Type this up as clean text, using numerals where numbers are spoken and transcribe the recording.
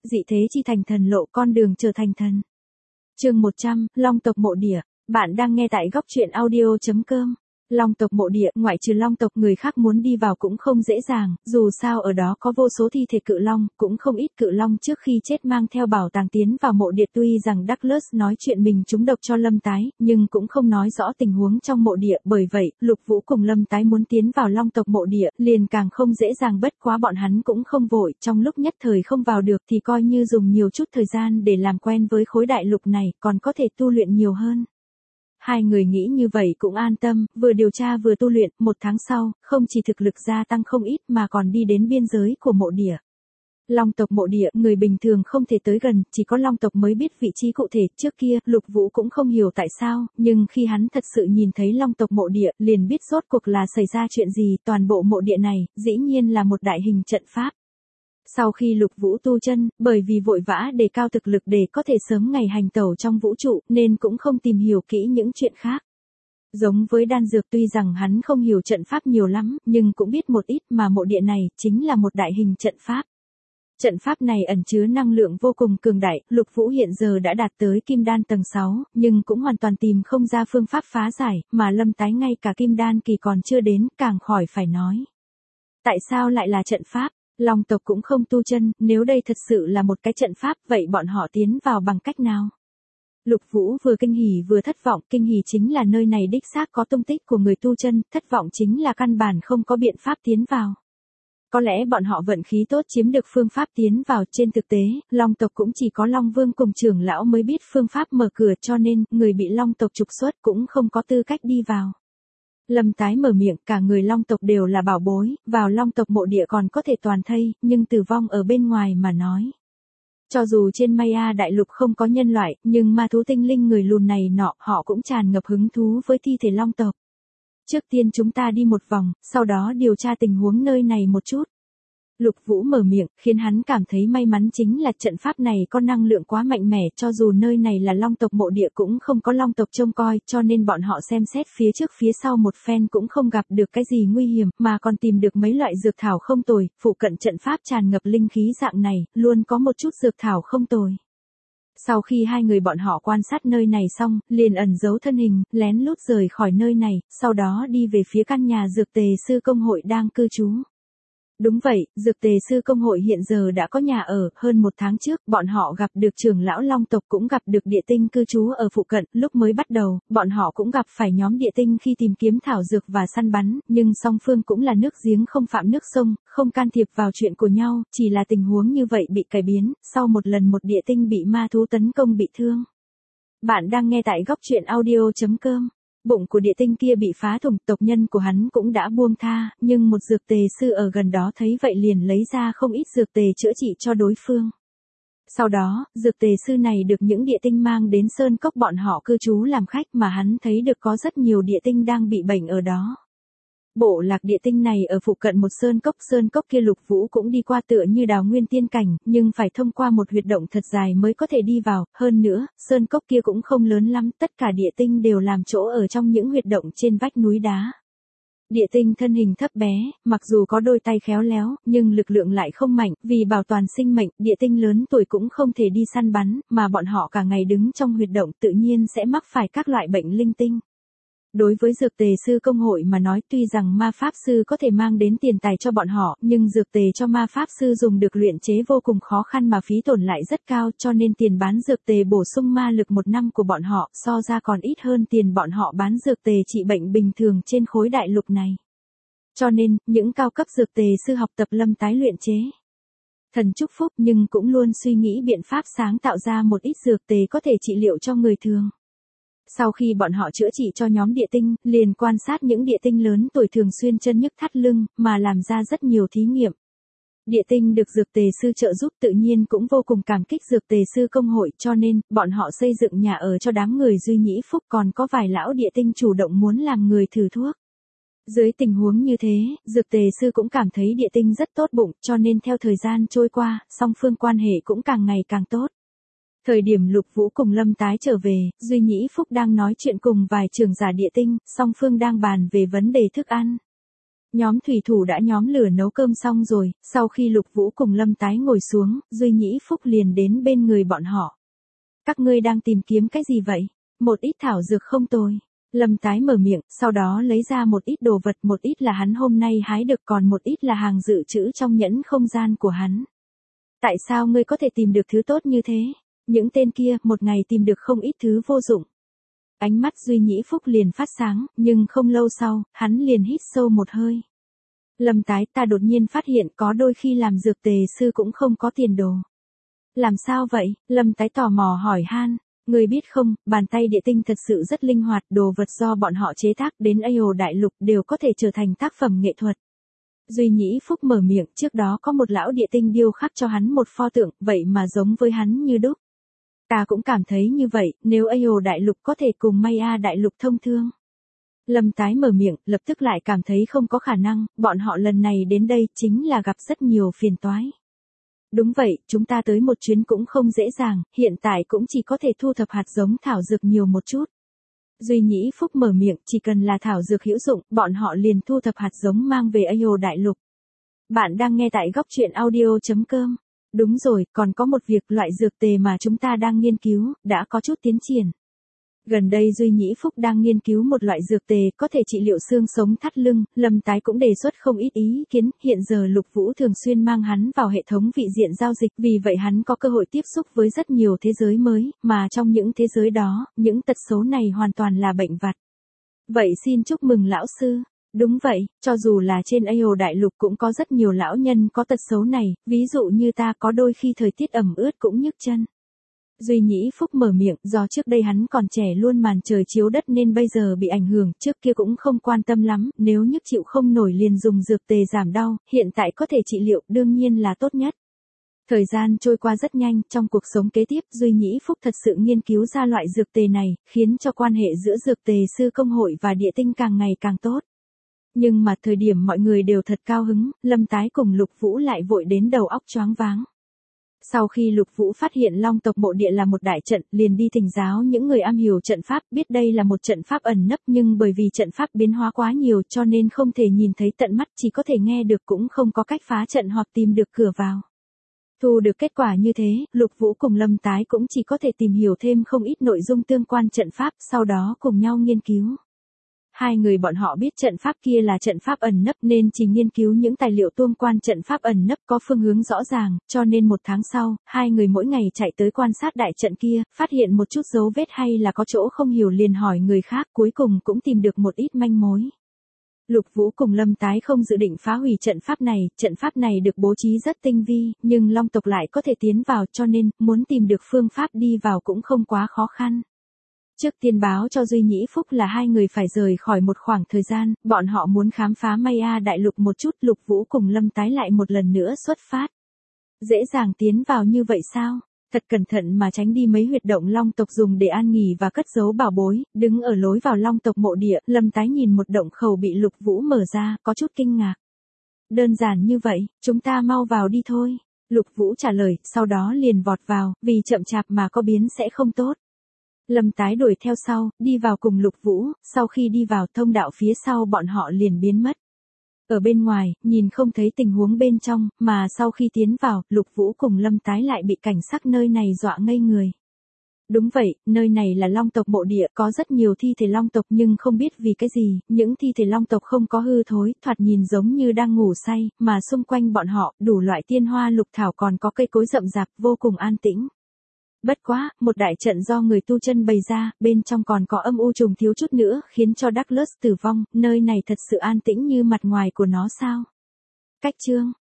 dị thế chi thành thần lộ, con đường trở thành thần. Chương 100, Long tộc mộ địa. Bạn đang nghe tại góc truyện audio.com. Long tộc mộ địa, ngoại trừ Long tộc người khác muốn đi vào cũng không dễ dàng, dù sao ở đó có vô số thi thể cự long, cũng không ít cự long trước khi chết mang theo bảo tàng tiến vào mộ địa. Tuy rằng Douglas nói chuyện mình trúng độc cho Lâm Tái, nhưng cũng không nói rõ tình huống trong mộ địa, bởi vậy, Lục Vũ cùng Lâm Tái muốn tiến vào Long tộc mộ địa, liền càng không dễ dàng, bất quá bọn hắn cũng không vội, trong lúc nhất thời không vào được thì coi như dùng nhiều chút thời gian để làm quen với khối đại lục này, còn có thể tu luyện nhiều hơn. Hai người nghĩ như vậy cũng an tâm, vừa điều tra vừa tu luyện, 1 tháng sau, không chỉ thực lực gia tăng không ít mà còn đi đến biên giới của mộ địa. Long tộc mộ địa, người bình thường không thể tới gần, chỉ có Long tộc mới biết vị trí cụ thể. Trước kia, Lục Vũ cũng không hiểu tại sao, nhưng khi hắn thật sự nhìn thấy Long tộc mộ địa, liền biết rốt cuộc là xảy ra chuyện gì. Toàn bộ mộ địa này, dĩ nhiên là một đại hình trận pháp. Sau khi Lục Vũ tu chân, bởi vì vội vã đề cao thực lực để có thể sớm ngày hành tẩu trong vũ trụ, nên cũng không tìm hiểu kỹ những chuyện khác. Giống với đan dược, tuy rằng hắn không hiểu trận pháp nhiều lắm, nhưng cũng biết một ít, mà mộ địa này chính là một đại hình trận pháp. Trận pháp này ẩn chứa năng lượng vô cùng cường đại, Lục Vũ hiện giờ đã đạt tới kim đan tầng 6, nhưng cũng hoàn toàn tìm không ra phương pháp phá giải, mà Lâm Tái ngay cả kim đan kỳ còn chưa đến, càng khỏi phải nói. Tại sao lại là trận pháp? Long tộc cũng không tu chân, nếu đây thật sự là một cái trận pháp, vậy bọn họ tiến vào bằng cách nào? Lục Vũ vừa kinh hỉ vừa thất vọng, kinh hỉ chính là nơi này đích xác có tung tích của người tu chân, thất vọng chính là căn bản không có biện pháp tiến vào. Có lẽ bọn họ vận khí tốt chiếm được phương pháp tiến vào, trên thực tế, Long tộc cũng chỉ có Long Vương cùng trưởng lão mới biết phương pháp mở cửa, cho nên, người bị Long tộc trục xuất cũng không có tư cách đi vào. Lâm Tái mở miệng, cả người Long tộc đều là bảo bối, vào Long tộc mộ địa còn có thể toàn thây, nhưng tử vong ở bên ngoài mà nói. Cho dù trên Maya đại lục không có nhân loại, nhưng ma thú tinh linh người lùn này nọ, họ cũng tràn ngập hứng thú với thi thể Long tộc. Trước tiên chúng ta đi một vòng, sau đó điều tra tình huống nơi này một chút. Lục Vũ mở miệng, khiến hắn cảm thấy may mắn chính là trận pháp này có năng lượng quá mạnh mẽ, cho dù nơi này là Long tộc mộ địa cũng không có Long tộc trông coi, cho nên bọn họ xem xét phía trước phía sau một phen cũng không gặp được cái gì nguy hiểm, mà còn tìm được mấy loại dược thảo không tồi, phụ cận trận pháp tràn ngập linh khí dạng này, luôn có một chút dược thảo không tồi. Sau khi hai người bọn họ quan sát nơi này xong, liền ẩn giấu thân hình, lén lút rời khỏi nơi này, sau đó đi về phía căn nhà dược tề sư công hội đang cư trú. Đúng vậy, dược tề sư công hội hiện giờ đã có nhà ở, hơn 1 tháng trước, bọn họ gặp được trưởng lão Long tộc cũng gặp được địa tinh cư trú ở phụ cận, lúc mới bắt đầu, bọn họ cũng gặp phải nhóm địa tinh khi tìm kiếm thảo dược và săn bắn, nhưng song phương cũng là nước giếng không phạm nước sông, không can thiệp vào chuyện của nhau, chỉ là tình huống như vậy bị cải biến, sau một lần một địa tinh bị ma thú tấn công bị thương. Bạn đang nghe tại góc truyện audio.com. Bụng của địa tinh kia bị phá thủng, tộc nhân của hắn cũng đã buông tha, nhưng một dược tề sư ở gần đó thấy vậy liền lấy ra không ít dược tề chữa trị cho đối phương. Sau đó, dược tề sư này được những địa tinh mang đến sơn cốc bọn họ cư trú làm khách, mà hắn thấy được có rất nhiều địa tinh đang bị bệnh ở đó. Bộ lạc địa tinh này ở phụ cận một sơn cốc kia Lục Vũ cũng đi qua, tựa như đào nguyên tiên cảnh, nhưng phải thông qua một huyệt động thật dài mới có thể đi vào, hơn nữa, sơn cốc kia cũng không lớn lắm, tất cả địa tinh đều làm chỗ ở trong những huyệt động trên vách núi đá. Địa tinh thân hình thấp bé, mặc dù có đôi tay khéo léo, nhưng lực lượng lại không mạnh, vì bảo toàn sinh mệnh, địa tinh lớn tuổi cũng không thể đi săn bắn, mà bọn họ cả ngày đứng trong huyệt động tự nhiên sẽ mắc phải các loại bệnh linh tinh. Đối với dược tề sư công hội mà nói, tuy rằng ma pháp sư có thể mang đến tiền tài cho bọn họ, nhưng dược tề cho ma pháp sư dùng được luyện chế vô cùng khó khăn mà phí tổn lại rất cao, cho nên tiền bán dược tề bổ sung ma lực 1 năm của bọn họ so ra còn ít hơn tiền bọn họ bán dược tề trị bệnh bình thường trên khối đại lục này. Cho nên, những cao cấp dược tề sư học tập Lâm Tái luyện chế thần chúc phúc, nhưng cũng luôn suy nghĩ biện pháp sáng tạo ra một ít dược tề có thể trị liệu cho người thường. Sau khi bọn họ chữa trị cho nhóm địa tinh, liền quan sát những địa tinh lớn tuổi thường xuyên chân nhức thắt lưng, mà làm ra rất nhiều thí nghiệm. Địa tinh được dược tề sư trợ giúp tự nhiên cũng vô cùng cảm kích dược tề sư công hội, cho nên, bọn họ xây dựng nhà ở cho đám người duy nhĩ phúc, còn có vài lão địa tinh chủ động muốn làm người thử thuốc. Dưới tình huống như thế, dược tề sư cũng cảm thấy địa tinh rất tốt bụng, cho nên theo thời gian trôi qua, song phương quan hệ cũng càng ngày càng tốt. Thời điểm Lục Vũ cùng Lâm Tái trở về, Duy Nhĩ Phúc đang nói chuyện cùng vài trưởng giả địa tinh, song phương đang bàn về vấn đề thức ăn. Nhóm thủy thủ đã nhóm lửa nấu cơm xong rồi, sau khi Lục Vũ cùng Lâm Tái ngồi xuống, Duy Nhĩ Phúc liền đến bên người bọn họ. Các ngươi đang tìm kiếm cái gì vậy? Một ít thảo dược không tồi. Lâm Tái mở miệng, sau đó lấy ra một ít đồ vật, một ít là hắn hôm nay hái được, còn một ít là hàng dự trữ trong nhẫn không gian của hắn. Tại sao ngươi có thể tìm được thứ tốt như thế? Những tên kia, một ngày tìm được không ít thứ vô dụng. Ánh mắt Duy Nhĩ Phúc liền phát sáng, nhưng không lâu sau, hắn liền hít sâu một hơi. Lâm Tái, ta đột nhiên phát hiện có đôi khi làm dược tề sư cũng không có tiền đồ. Làm sao vậy? Lâm Tái tò mò hỏi han. Người biết không, bàn tay địa tinh thật sự rất linh hoạt, đồ vật do bọn họ chế tác đến AO đại lục đều có thể trở thành tác phẩm nghệ thuật. Duy Nhĩ Phúc mở miệng, trước đó có một lão địa tinh điêu khắc cho hắn một pho tượng, vậy mà giống với hắn như đúc. Ta cũng cảm thấy như vậy, nếu AO đại lục có thể cùng Maya đại lục thông thương. Lâm Tái mở miệng, lập tức lại cảm thấy không có khả năng, bọn họ lần này đến đây chính là gặp rất nhiều phiền toái. Đúng vậy, chúng ta tới một chuyến cũng không dễ dàng, hiện tại cũng chỉ có thể thu thập hạt giống thảo dược nhiều một chút. Duy Nhĩ Phúc mở miệng, chỉ cần là thảo dược hữu dụng, bọn họ liền thu thập hạt giống mang về AO đại lục. Bạn đang nghe tại góc truyện audio.com. Đúng rồi, còn có một việc, loại dược tề mà chúng ta đang nghiên cứu, đã có chút tiến triển. Gần đây Duy Nhĩ Phúc đang nghiên cứu một loại dược tề có thể trị liệu xương sống thắt lưng, Lâm Tái cũng đề xuất không ít ý kiến, hiện giờ Lục Vũ thường xuyên mang hắn vào hệ thống vị diện giao dịch, vì vậy hắn có cơ hội tiếp xúc với rất nhiều thế giới mới, mà trong những thế giới đó, những tật xấu này hoàn toàn là bệnh vặt. Vậy xin chúc mừng lão sư. Đúng vậy, cho dù là trên AO đại lục cũng có rất nhiều lão nhân có tật xấu này, ví dụ như ta có đôi khi thời tiết ẩm ướt cũng nhức chân. Duy Nhĩ Phúc mở miệng, do trước đây hắn còn trẻ luôn màn trời chiếu đất nên bây giờ bị ảnh hưởng, trước kia cũng không quan tâm lắm, nếu nhức chịu không nổi liền dùng dược tề giảm đau, hiện tại có thể trị liệu, đương nhiên là tốt nhất. Thời gian trôi qua rất nhanh, trong cuộc sống kế tiếp, Duy Nhĩ Phúc thật sự nghiên cứu ra loại dược tề này, khiến cho quan hệ giữa dược tề sư công hội và địa tinh càng ngày càng tốt. Nhưng mà thời điểm mọi người đều thật cao hứng, Lâm Tái cùng Lục Vũ lại vội đến đầu óc choáng váng. Sau khi Lục Vũ phát hiện Long tộc mộ địa là một đại trận, liền đi thỉnh giáo những người am hiểu trận pháp, biết đây là một trận pháp ẩn nấp, nhưng bởi vì trận pháp biến hóa quá nhiều cho nên không thể nhìn thấy tận mắt, chỉ có thể nghe được, cũng không có cách phá trận hoặc tìm được cửa vào. Thu được kết quả như thế, Lục Vũ cùng Lâm Tái cũng chỉ có thể tìm hiểu thêm không ít nội dung tương quan trận pháp, sau đó cùng nhau nghiên cứu. Hai người bọn họ biết trận pháp kia là trận pháp ẩn nấp nên chỉ nghiên cứu những tài liệu tương quan trận pháp ẩn nấp có phương hướng rõ ràng, cho nên một tháng sau, hai người mỗi ngày chạy tới quan sát đại trận kia, phát hiện một chút dấu vết hay là có chỗ không hiểu liền hỏi người khác, cuối cùng cũng tìm được một ít manh mối. Lục Vũ cùng Lâm Tái không dự định phá hủy trận pháp này được bố trí rất tinh vi, nhưng Long tộc lại có thể tiến vào cho nên, muốn tìm được phương pháp đi vào cũng không quá khó khăn. Trước tiên báo cho Duy Nhĩ Phúc là hai người phải rời khỏi một khoảng thời gian, bọn họ muốn khám phá Maya đại lục một chút, Lục Vũ cùng Lâm Tái lại một lần nữa xuất phát. Dễ dàng tiến vào như vậy sao? Thật cẩn thận mà tránh đi mấy huyệt động Long tộc dùng để an nghỉ và cất giấu bảo bối, đứng ở lối vào Long tộc mộ địa, Lâm Tái nhìn một động khẩu bị Lục Vũ mở ra, có chút kinh ngạc. Đơn giản như vậy, chúng ta mau vào đi thôi. Lục Vũ trả lời, sau đó liền vọt vào, vì chậm chạp mà có biến sẽ không tốt. Lâm Tái đuổi theo sau, đi vào cùng Lục Vũ, sau khi đi vào thông đạo phía sau bọn họ liền biến mất. Ở bên ngoài, nhìn không thấy tình huống bên trong, mà sau khi tiến vào, Lục Vũ cùng Lâm Tái lại bị cảnh sắc nơi này dọa ngây người. Đúng vậy, nơi này là Long tộc mộ địa, có rất nhiều thi thể Long tộc nhưng không biết vì cái gì, những thi thể Long tộc không có hư thối, thoạt nhìn giống như đang ngủ say, mà xung quanh bọn họ, đủ loại tiên hoa lục thảo còn có cây cối rậm rạp, vô cùng an tĩnh. Bất quá, một đại trận do người tu chân bày ra, bên trong còn có âm u trùng thiếu chút nữa, khiến cho Douglas tử vong, nơi này thật sự an tĩnh như mặt ngoài của nó sao? Cách chương